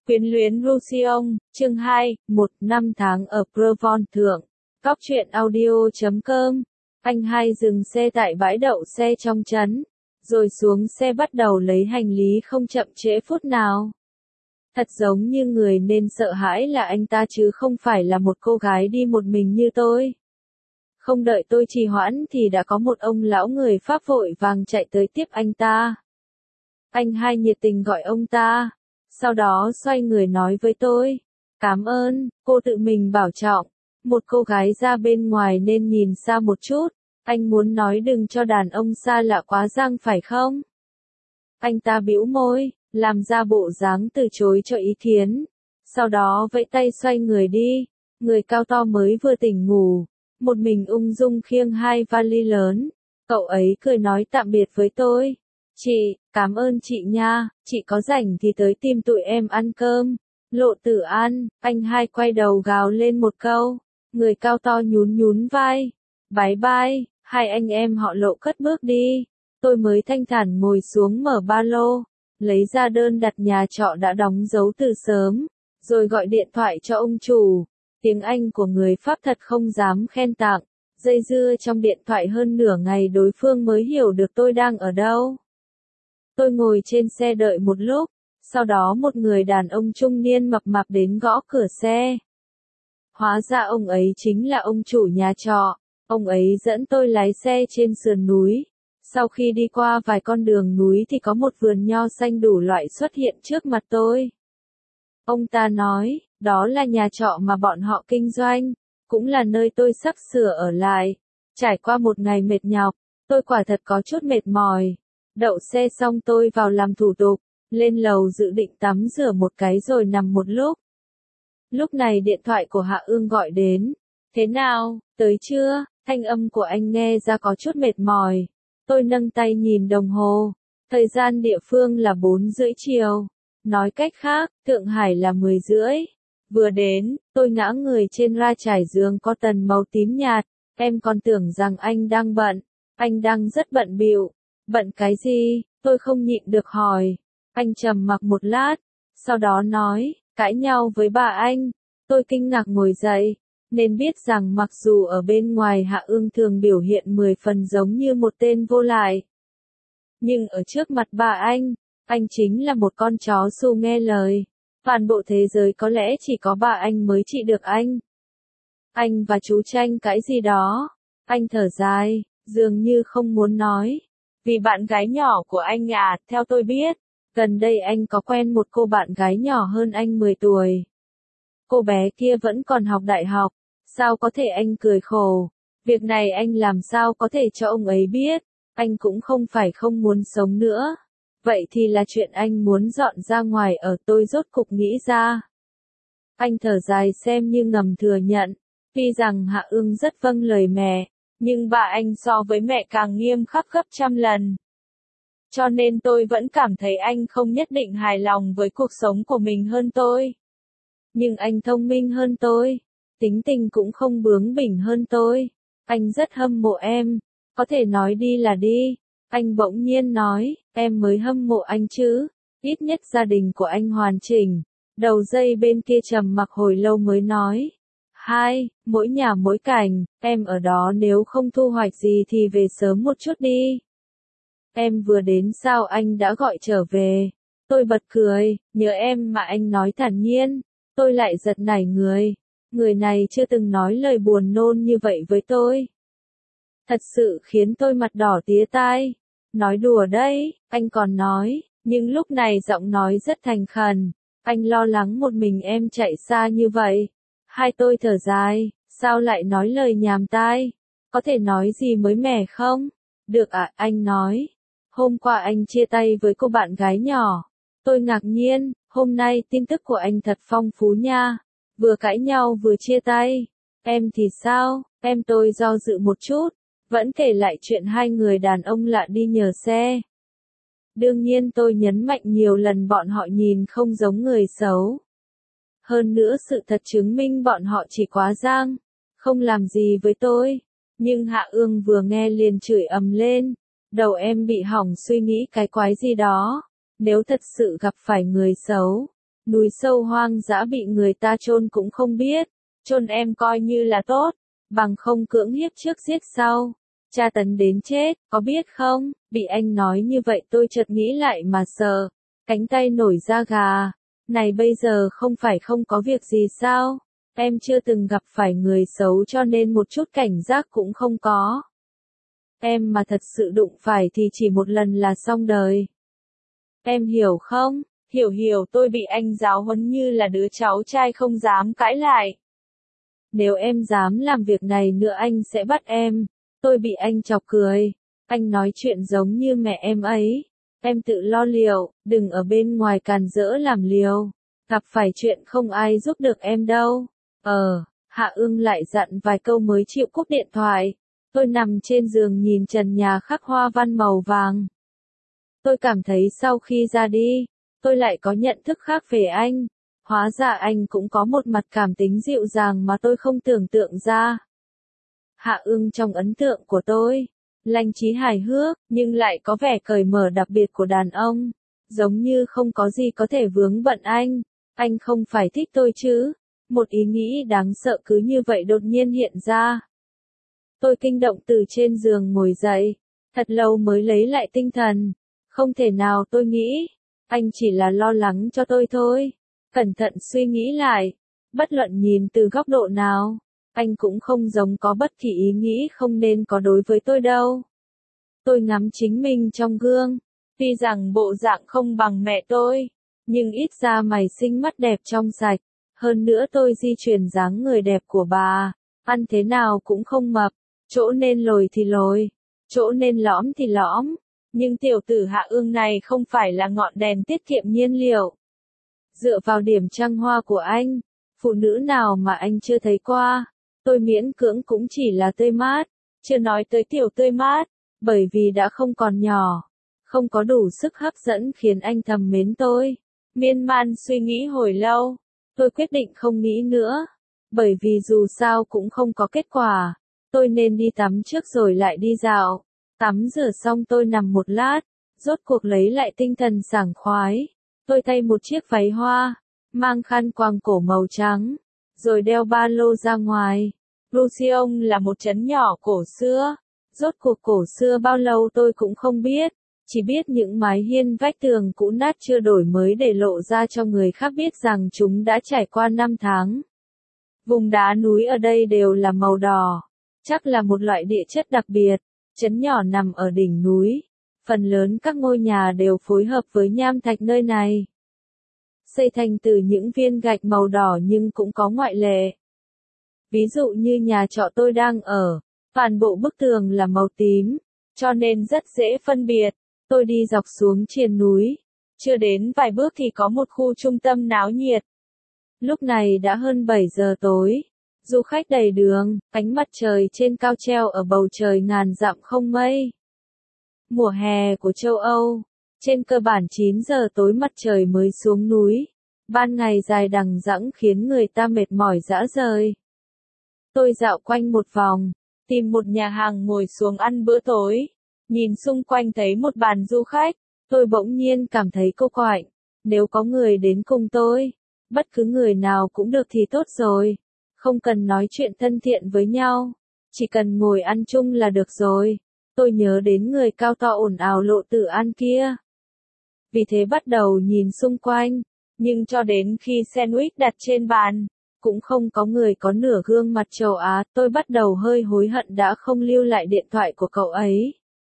Quyến luyến Roussillon, chương 2, 1 năm tháng ở Provence thượng. Góc truyện audio.com. Anh hai dừng xe tại bãi đậu xe trong trấn, rồi xuống xe bắt đầu lấy hành lý không chậm trễ phút nào. Thật giống như người nên sợ hãi là anh ta chứ không phải là một cô gái đi một mình như tôi. Không đợi tôi trì hoãn thì đã có một ông lão người Pháp vội vàng chạy tới tiếp anh ta. Anh hai nhiệt tình gọi ông ta, sau đó xoay người nói với tôi, cảm ơn, cô tự mình bảo trọng, một cô gái ra bên ngoài nên nhìn xa một chút, anh muốn nói đừng cho đàn ông xa lạ quá răng phải không? Anh ta bĩu môi, làm ra bộ dáng từ chối cho ý kiến, sau đó vẫy tay xoay người đi, người cao to mới vừa tỉnh ngủ, một mình ung dung khiêng hai vali lớn, cậu ấy cười nói tạm biệt với tôi. Chị, cảm ơn chị nha, chị có rảnh thì tới tìm tụi em ăn cơm. Lộ Tử An, anh hai quay đầu gào lên một câu, người cao to nhún nhún vai. Bye bye, hai anh em họ Lộ cất bước đi. Tôi mới thanh thản ngồi xuống mở ba lô, lấy ra đơn đặt nhà trọ đã đóng dấu từ sớm, rồi gọi điện thoại cho ông chủ. Tiếng Anh của người Pháp thật không dám khen tặng, dây dưa trong điện thoại hơn nửa ngày đối phương mới hiểu được tôi đang ở đâu. Tôi ngồi trên xe đợi một lúc, sau đó một người đàn ông trung niên mập mạp đến gõ cửa xe. Hóa ra ông ấy chính là ông chủ nhà trọ, ông ấy dẫn tôi lái xe trên sườn núi. Sau khi đi qua vài con đường núi thì có một vườn nho xanh đủ loại xuất hiện trước mặt tôi. Ông ta nói, đó là nhà trọ mà bọn họ kinh doanh, cũng là nơi tôi sắp sửa ở lại. Trải qua một ngày mệt nhọc, tôi quả thật có chút mệt mỏi. Đậu xe xong tôi vào làm thủ tục, lên lầu dự định tắm rửa một cái rồi nằm một lúc. Lúc này điện thoại của Hạ Ương gọi đến. Thế nào, tới chưa? Thanh âm của anh nghe ra có chút mệt mỏi. Tôi nâng tay nhìn đồng hồ. Thời gian địa phương là 4:30 chiều. Nói cách khác, Thượng Hải là 10:30. Vừa đến, tôi ngã người trên ra trải giường có tần màu tím nhạt. Em còn tưởng rằng anh đang bận. Anh đang rất bận bịu. Bận cái gì? Tôi không nhịn được hỏi. Anh trầm mặc một lát, sau đó nói, cãi nhau với bà anh. Tôi kinh ngạc ngồi dậy, nên biết rằng mặc dù ở bên ngoài Hạ Ương thường biểu hiện 10 phần giống như một tên vô lại. Nhưng ở trước mặt bà anh chính là một con chó su nghe lời. Toàn bộ thế giới có lẽ chỉ có bà anh mới trị được anh. Anh và chú tranh cãi gì đó. Anh thở dài, dường như không muốn nói. Vì bạn gái nhỏ của anh à, theo tôi biết, gần đây anh có quen một cô bạn gái nhỏ hơn anh 10 tuổi. Cô bé kia vẫn còn học đại học, sao có thể anh cười khổ. Việc này anh làm sao có thể cho ông ấy biết, anh cũng không phải không muốn sống nữa. Vậy thì là chuyện anh muốn dọn ra ngoài ở tôi rốt cục nghĩ ra. Anh thở dài xem như ngầm thừa nhận, tuy rằng Hạ Ương rất vâng lời mẹ. Nhưng bà anh so với mẹ càng nghiêm khắc gấp trăm lần. Cho nên tôi vẫn cảm thấy anh không nhất định hài lòng với cuộc sống của mình hơn tôi. Nhưng anh thông minh hơn tôi. Tính tình cũng không bướng bỉnh hơn tôi. Anh rất hâm mộ em. Có thể nói đi là đi. Anh bỗng nhiên nói, em mới hâm mộ anh chứ. Ít nhất gia đình của anh hoàn chỉnh. Đầu dây bên kia trầm mặc hồi lâu mới nói. Mỗi nhà mỗi cảnh, em ở đó nếu không thu hoạch gì thì về sớm một chút đi. Em vừa đến sao anh đã gọi trở về? Tôi bật cười, nhớ em mà anh nói thản nhiên, tôi lại giật nảy người. Người này chưa từng nói lời buồn nôn như vậy với tôi. Thật sự khiến tôi mặt đỏ tía tai. Nói đùa đấy, anh còn nói, nhưng lúc này giọng nói rất thành khẩn. Anh lo lắng một mình em chạy xa như vậy. Hai tôi thở dài, sao lại nói lời nhàm tai? Có thể nói gì mới mẻ không? Được ạ, anh nói. Hôm qua anh chia tay với cô bạn gái nhỏ. Tôi ngạc nhiên, hôm nay tin tức của anh thật phong phú nha. Vừa cãi nhau vừa chia tay. Em thì sao? Em tôi do dự một chút. Vẫn kể lại chuyện hai người đàn ông lạ đi nhờ xe. Đương nhiên tôi nhấn mạnh nhiều lần bọn họ nhìn không giống người xấu. Hơn nữa sự thật chứng minh bọn họ chỉ quá giang, không làm gì với tôi. Nhưng Hạ Ương vừa nghe liền chửi ầm lên. Đầu em bị hỏng suy nghĩ cái quái gì đó. Nếu thật sự gặp phải người xấu, Núi sâu hoang dã bị người ta chôn cũng không biết, chôn em coi như là tốt, bằng không cưỡng hiếp trước giết sau, tra tấn đến chết, có biết không? Bị anh nói như vậy tôi chợt nghĩ lại mà sợ, cánh tay nổi da gà. Này bây giờ không phải không có việc gì sao? Em chưa từng gặp phải người xấu cho nên một chút cảnh giác cũng không có. Em mà thật sự đụng phải thì chỉ một lần là xong đời. Em hiểu không? Hiểu, tôi bị anh giáo huấn như là đứa cháu trai không dám cãi lại. Nếu em dám làm việc này nữa anh sẽ bắt em. Tôi bị anh chọc cười. Anh nói chuyện giống như mẹ em ấy. Em tự lo liệu, đừng ở bên ngoài càn rỡ làm liều. Gặp phải chuyện không ai giúp được em đâu. Hạ Ưng lại dặn vài câu mới chịu cúp điện thoại. Tôi nằm trên giường nhìn trần nhà khắc hoa văn màu vàng. Tôi cảm thấy sau khi ra đi, tôi lại có nhận thức khác về anh. Hóa ra anh cũng có một mặt cảm tính dịu dàng mà tôi không tưởng tượng ra. Hạ Ưng trong ấn tượng của tôi, lanh trí hài hước, nhưng lại có vẻ cởi mở đặc biệt của đàn ông. Giống như không có gì có thể vướng bận anh. Anh không phải thích tôi chứ? Một ý nghĩ đáng sợ cứ như vậy đột nhiên hiện ra. Tôi kinh động từ trên giường ngồi dậy, thật lâu mới lấy lại tinh thần. Không thể nào tôi nghĩ, anh chỉ là lo lắng cho tôi thôi. Cẩn thận suy nghĩ lại, bất luận nhìn từ góc độ nào, anh cũng không giống có bất kỳ ý nghĩ không nên có đối với tôi đâu. Tôi ngắm chính mình trong gương, tuy rằng bộ dạng không bằng mẹ tôi, nhưng ít ra mày xinh mắt đẹp trong sạch. Hơn nữa tôi di truyền dáng người đẹp của bà, ăn thế nào cũng không mập, chỗ nên lồi thì lồi, chỗ nên lõm thì lõm. Nhưng tiểu tử Hạ Ưng này không phải là ngọn đèn tiết kiệm nhiên liệu. Dựa vào điểm trăng hoa của anh, phụ nữ nào mà anh chưa thấy qua, tôi miễn cưỡng cũng chỉ là tươi mát, chưa nói tới tiểu tươi mát, bởi vì đã không còn nhỏ, không có đủ sức hấp dẫn khiến anh thầm mến tôi. Miên man suy nghĩ hồi lâu, tôi quyết định không nghĩ nữa, bởi vì dù sao cũng không có kết quả, tôi nên đi tắm trước rồi lại đi dạo. Tắm rửa xong tôi nằm một lát, rốt cuộc lấy lại tinh thần sảng khoái. Tôi thay một chiếc váy hoa, mang khăn quàng cổ màu trắng, rồi đeo ba lô ra ngoài. Roussillon là một trấn nhỏ cổ xưa. Rốt cuộc cổ xưa bao lâu tôi cũng không biết, chỉ biết những mái hiên vách tường cũ nát chưa đổi mới để lộ ra cho người khác biết rằng chúng đã trải qua năm tháng. Vùng đá núi ở đây đều là màu đỏ, chắc là một loại địa chất đặc biệt. Trấn nhỏ nằm ở đỉnh núi, phần lớn các ngôi nhà đều phối hợp với nham thạch nơi này. Xây thành từ những viên gạch màu đỏ nhưng cũng có ngoại lệ. Ví dụ như nhà trọ tôi đang ở, toàn bộ bức tường là màu tím, cho nên rất dễ phân biệt. Tôi đi dọc xuống triền núi, chưa đến vài bước thì có một khu trung tâm náo nhiệt. Lúc này đã hơn 7 giờ tối. Du khách đầy đường, ánh mặt trời trên cao treo ở bầu trời ngàn dặm không mây. Mùa hè của châu Âu, trên cơ bản 9 giờ tối mặt trời mới xuống núi. Ban ngày dài đằng đẵng khiến người ta mệt mỏi rã rời. Tôi dạo quanh một vòng, tìm một nhà hàng ngồi xuống ăn bữa tối. Nhìn xung quanh thấy một bàn du khách, tôi bỗng nhiên cảm thấy cô quạnh. Nếu có người đến cùng tôi, bất cứ người nào cũng được thì tốt rồi. Không cần nói chuyện thân thiện với nhau, chỉ cần ngồi ăn chung là được rồi. Tôi nhớ đến người cao to ồn ào Lộ Tử An kia. Vì thế bắt đầu nhìn xung quanh, nhưng cho đến khi sandwich đặt trên bàn, cũng không có người có nửa gương mặt châu Á. Tôi bắt đầu hơi hối hận đã không lưu lại điện thoại của cậu ấy.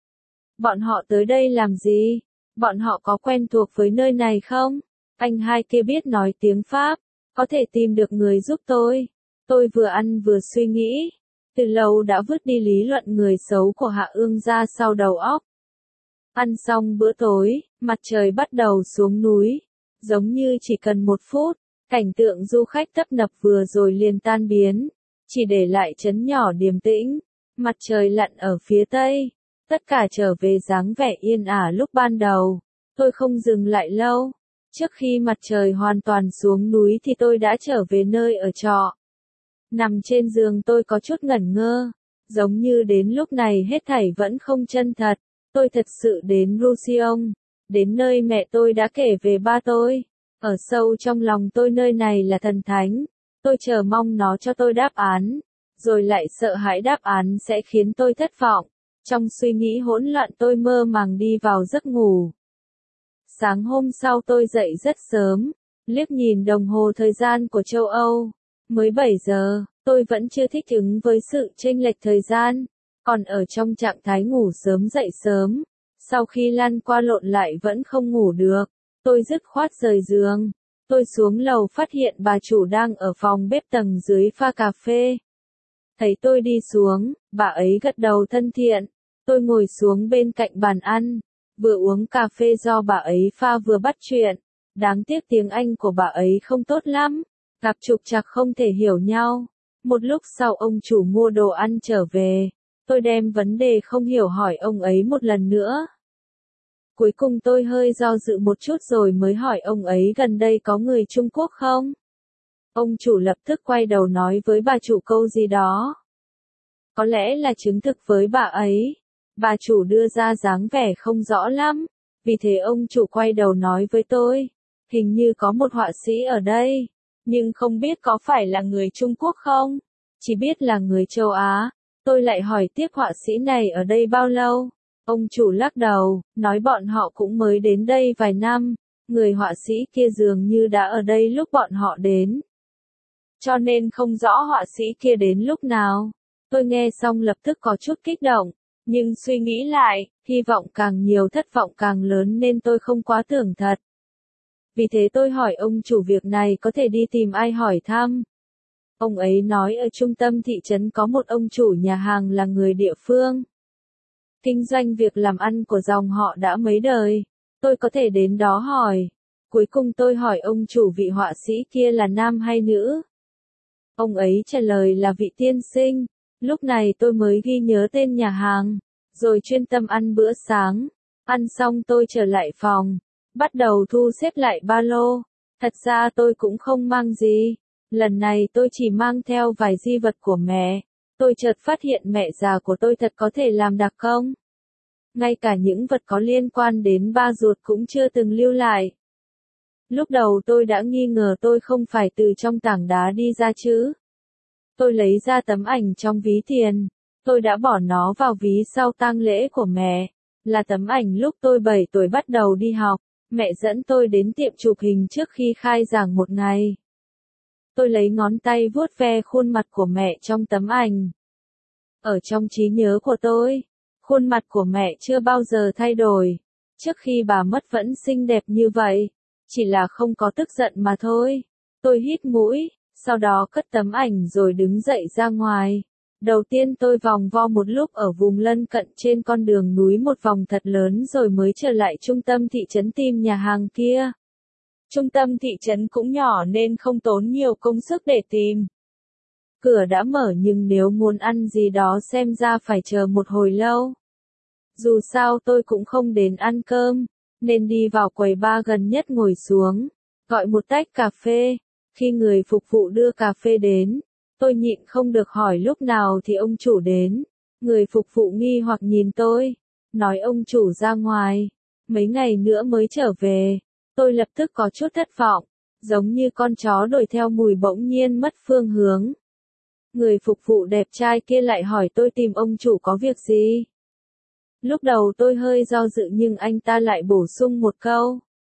Bọn họ tới đây làm gì? Bọn họ có quen thuộc với nơi này không? Anh hai kia biết nói tiếng Pháp, có thể tìm được người giúp tôi. Tôi vừa ăn vừa suy nghĩ, từ lâu đã vứt đi lý luận người xấu của Hạ Ưng ra sau đầu óc. Ăn xong bữa tối, mặt trời bắt đầu xuống núi, giống như chỉ cần 1 phút, cảnh tượng du khách tấp nập vừa rồi liền tan biến, chỉ để lại trấn nhỏ điềm tĩnh, mặt trời lặn ở phía tây, tất cả trở về dáng vẻ yên ả lúc ban đầu. Tôi không dừng lại lâu, trước khi mặt trời hoàn toàn xuống núi thì tôi đã trở về nơi ở trọ. Nằm trên giường tôi có chút ngẩn ngơ, giống như đến lúc này hết thảy vẫn không chân thật. Tôi thật sự đến Roussillon, đến nơi mẹ tôi đã kể về ba tôi. Ở sâu trong lòng tôi nơi này là thần thánh. Tôi chờ mong nó cho tôi đáp án. Rồi lại sợ hãi đáp án sẽ khiến tôi thất vọng. Trong suy nghĩ hỗn loạn tôi mơ màng đi vào giấc ngủ. Sáng hôm sau tôi dậy rất sớm. Liếc nhìn đồng hồ thời gian của châu Âu. Mới 7 giờ, tôi vẫn chưa thích ứng với sự chênh lệch thời gian. Còn ở trong trạng thái ngủ sớm dậy sớm. Sau khi lăn qua lộn lại vẫn không ngủ được. Tôi dứt khoát rời giường. Tôi xuống lầu phát hiện bà chủ đang ở phòng bếp tầng dưới pha cà phê. Thấy tôi đi xuống, bà ấy gật đầu thân thiện. Tôi ngồi xuống bên cạnh bàn ăn. Vừa uống cà phê do bà ấy pha vừa bắt chuyện. Đáng tiếc tiếng Anh của bà ấy không tốt lắm. Gặp trục trặc không thể hiểu nhau. Một lúc sau ông chủ mua đồ ăn trở về. Tôi đem vấn đề không hiểu hỏi ông ấy một lần nữa. Cuối cùng tôi hơi do dự một chút rồi mới hỏi ông ấy gần đây có người Trung Quốc không? Ông chủ lập tức quay đầu nói với bà chủ câu gì đó. Có lẽ là chứng thực với bà ấy. Bà chủ đưa ra dáng vẻ không rõ lắm. Vì thế ông chủ quay đầu nói với tôi. Hình như có một họa sĩ ở đây. Nhưng không biết có phải là người Trung Quốc không? Chỉ biết là người châu Á. Tôi lại hỏi tiếp họa sĩ này ở đây bao lâu? Ông chủ lắc đầu, nói bọn họ cũng mới đến đây vài năm. Người họa sĩ kia dường như đã ở đây lúc bọn họ đến. Cho nên không rõ họa sĩ kia đến lúc nào. Tôi nghe xong lập tức có chút kích động. Nhưng suy nghĩ lại, hy vọng càng nhiều thất vọng càng lớn nên tôi không quá tưởng thật. Vì thế tôi hỏi ông chủ việc này có thể đi tìm ai hỏi thăm. Ông ấy nói ở trung tâm thị trấn có một ông chủ nhà hàng là người địa phương. Kinh doanh việc làm ăn của dòng họ đã mấy đời. Tôi có thể đến đó hỏi. Cuối cùng tôi hỏi ông chủ vị họa sĩ kia là nam hay nữ. Ông ấy trả lời là vị tiên sinh. Lúc này tôi mới ghi nhớ tên nhà hàng. Rồi chuyên tâm ăn bữa sáng. Ăn xong tôi trở lại phòng. Bắt đầu thu xếp lại ba lô. Thật ra tôi cũng không mang gì. Lần này tôi chỉ mang theo vài di vật của mẹ. Tôi chợt phát hiện mẹ già của tôi thật có thể làm đặc công. Ngay cả những vật có liên quan đến ba ruột cũng chưa từng lưu lại. Lúc đầu tôi đã nghi ngờ tôi không phải từ trong tảng đá đi ra chứ. Tôi lấy ra tấm ảnh trong ví tiền. Tôi đã bỏ nó vào ví sau tang lễ của mẹ. Là tấm ảnh lúc tôi 7 tuổi bắt đầu đi học. Mẹ dẫn tôi đến tiệm chụp hình trước khi khai giảng một ngày. Tôi lấy ngón tay vuốt ve khuôn mặt của mẹ trong tấm ảnh. Ở trong trí nhớ của tôi, khuôn mặt của mẹ chưa bao giờ thay đổi. Trước khi bà mất vẫn xinh đẹp như vậy. Chỉ là không có tức giận mà thôi. Tôi hít mũi, sau đó cất tấm ảnh rồi đứng dậy ra ngoài. Đầu tiên tôi vòng vo một lúc ở vùng lân cận trên con đường núi một vòng thật lớn rồi mới trở lại trung tâm thị trấn tìm nhà hàng kia. Trung tâm thị trấn cũng nhỏ nên không tốn nhiều công sức để tìm. Cửa đã mở nhưng nếu muốn ăn gì đó xem ra phải chờ một hồi lâu. Dù sao tôi cũng không đến ăn cơm, nên đi vào quầy bar gần nhất ngồi xuống, gọi một tách cà phê. Khi người phục vụ đưa cà phê đến, tôi nhịn không được hỏi lúc nào thì ông chủ đến. Người phục vụ nghi hoặc nhìn tôi, nói ông chủ ra ngoài, mấy ngày nữa mới trở về. Tôi lập tức có chút thất vọng, giống như con chó đuổi theo mùi bỗng nhiên mất phương hướng. Người phục vụ đẹp trai kia lại hỏi tôi tìm ông chủ có việc gì. Lúc đầu tôi hơi do dự nhưng anh ta lại bổ sung một câu.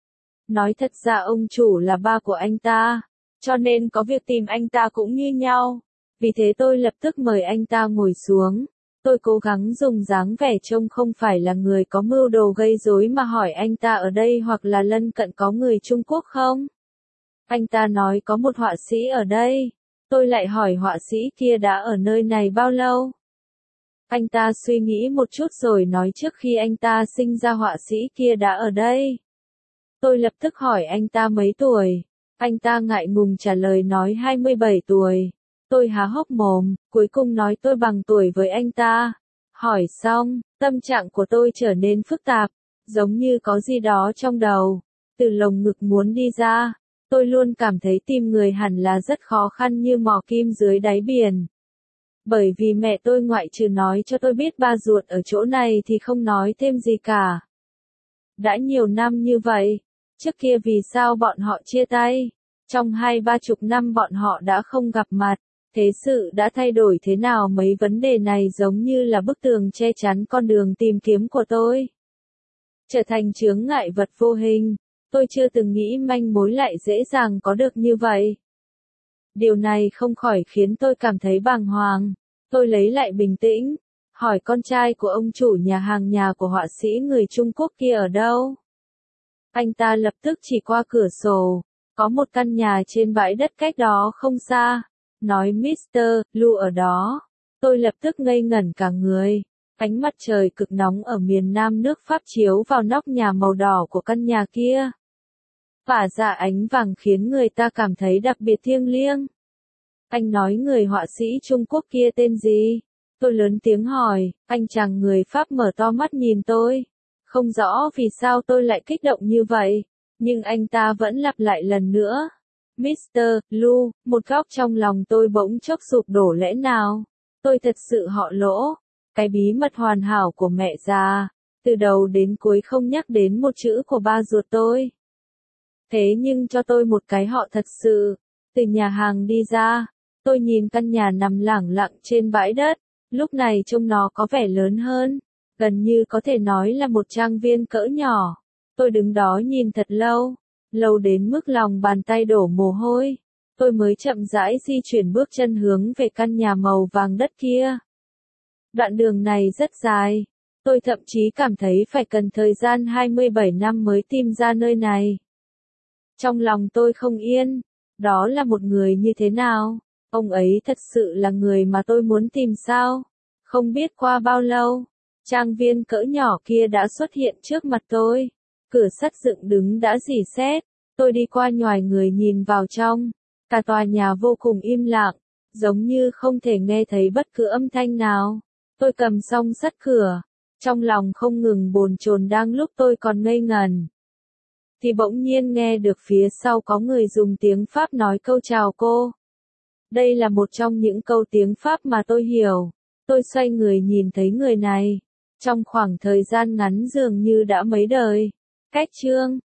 Nói thật ra ông chủ là ba của anh ta, cho nên có việc tìm anh ta cũng như nhau. Vì thế tôi lập tức mời anh ta ngồi xuống. Tôi cố gắng dùng dáng vẻ trông không phải là người có mưu đồ gây rối mà hỏi anh ta ở đây hoặc là lân cận có người Trung Quốc không. Anh ta nói có một họa sĩ ở đây. Tôi lại hỏi họa sĩ kia đã ở nơi này bao lâu. Anh ta suy nghĩ một chút rồi nói trước khi anh ta sinh ra họa sĩ kia đã ở đây. Tôi lập tức hỏi anh ta mấy tuổi. Anh ta ngại ngùng trả lời nói 27 tuổi. Tôi há hốc mồm, cuối cùng nói tôi bằng tuổi với anh ta. Hỏi xong, tâm trạng của tôi trở nên phức tạp, giống như có gì đó trong đầu, từ lồng ngực muốn đi ra. Tôi luôn cảm thấy tìm người hẳn là rất khó khăn như mò kim dưới đáy biển. Bởi vì mẹ tôi ngoại trừ nói cho tôi biết ba ruột ở chỗ này thì không nói thêm gì cả. Đã nhiều năm như vậy, Trước kia vì sao bọn họ chia tay? Trong 20-30 năm bọn họ đã không gặp mặt. Thế sự đã thay đổi thế nào? Mấy vấn đề này giống như là bức tường che chắn con đường tìm kiếm của tôi. Trở thành chướng ngại vật vô hình. Tôi chưa từng nghĩ manh mối lại dễ dàng có được như vậy. Điều này không khỏi khiến tôi cảm thấy bàng hoàng. Tôi lấy lại bình tĩnh, hỏi con trai của ông chủ nhà hàng nhà của họa sĩ người Trung Quốc kia ở đâu. Anh ta lập tức chỉ qua cửa sổ, có một căn nhà trên bãi đất cách đó không xa, nói Mr. Lu ở đó. Tôi lập tức ngây ngẩn cả người. Ánh mặt trời cực nóng ở miền Nam nước Pháp chiếu vào nóc nhà màu đỏ của căn nhà kia. Phả ra ánh vàng khiến người ta cảm thấy đặc biệt thiêng liêng. Anh nói người họa sĩ Trung Quốc kia tên gì? Tôi lớn tiếng hỏi, anh chàng người Pháp mở to mắt nhìn tôi. Không rõ vì sao tôi lại kích động như vậy, nhưng anh ta vẫn lặp lại lần nữa. Mr. Lu, một góc trong lòng tôi bỗng chốc sụp đổ lẽ nào? Tôi thật sự họ Lỗ, cái bí mật hoàn hảo của mẹ già, từ đầu đến cuối không nhắc đến một chữ của ba ruột tôi. Thế nhưng cho tôi một cái họ thật sự. Từ nhà hàng đi ra, tôi nhìn căn nhà nằm lẳng lặng trên bãi đất, lúc này trông nó có vẻ lớn hơn, gần như có thể nói là một trang viên cỡ nhỏ. Tôi đứng đó nhìn thật lâu, lâu đến mức lòng bàn tay đổ mồ hôi. Tôi mới chậm rãi di chuyển bước chân hướng về căn nhà màu vàng đất kia. Đoạn đường này rất dài, tôi thậm chí cảm thấy phải cần thời gian 27 năm mới tìm ra nơi này. Trong lòng tôi không yên, đó là một người như thế nào? Ông ấy thật sự là người mà tôi muốn tìm sao? Không biết qua bao lâu, trang viên cỡ nhỏ kia đã xuất hiện trước mặt tôi. Cửa sắt dựng đứng đã rỉ sét, tôi đi qua nhoài người nhìn vào trong. Cả tòa nhà vô cùng im lặng, giống như không thể nghe thấy bất cứ âm thanh nào. Tôi cầm song sắt cửa, trong lòng không ngừng bồn chồn đang lúc tôi còn ngây ngẩn. Thì bỗng nhiên nghe được phía sau có người dùng tiếng Pháp nói câu chào cô. Đây là một trong những câu tiếng Pháp mà tôi hiểu. Tôi xoay người nhìn thấy người này. Trong khoảng thời gian ngắn dường như đã mấy đời. Cách chương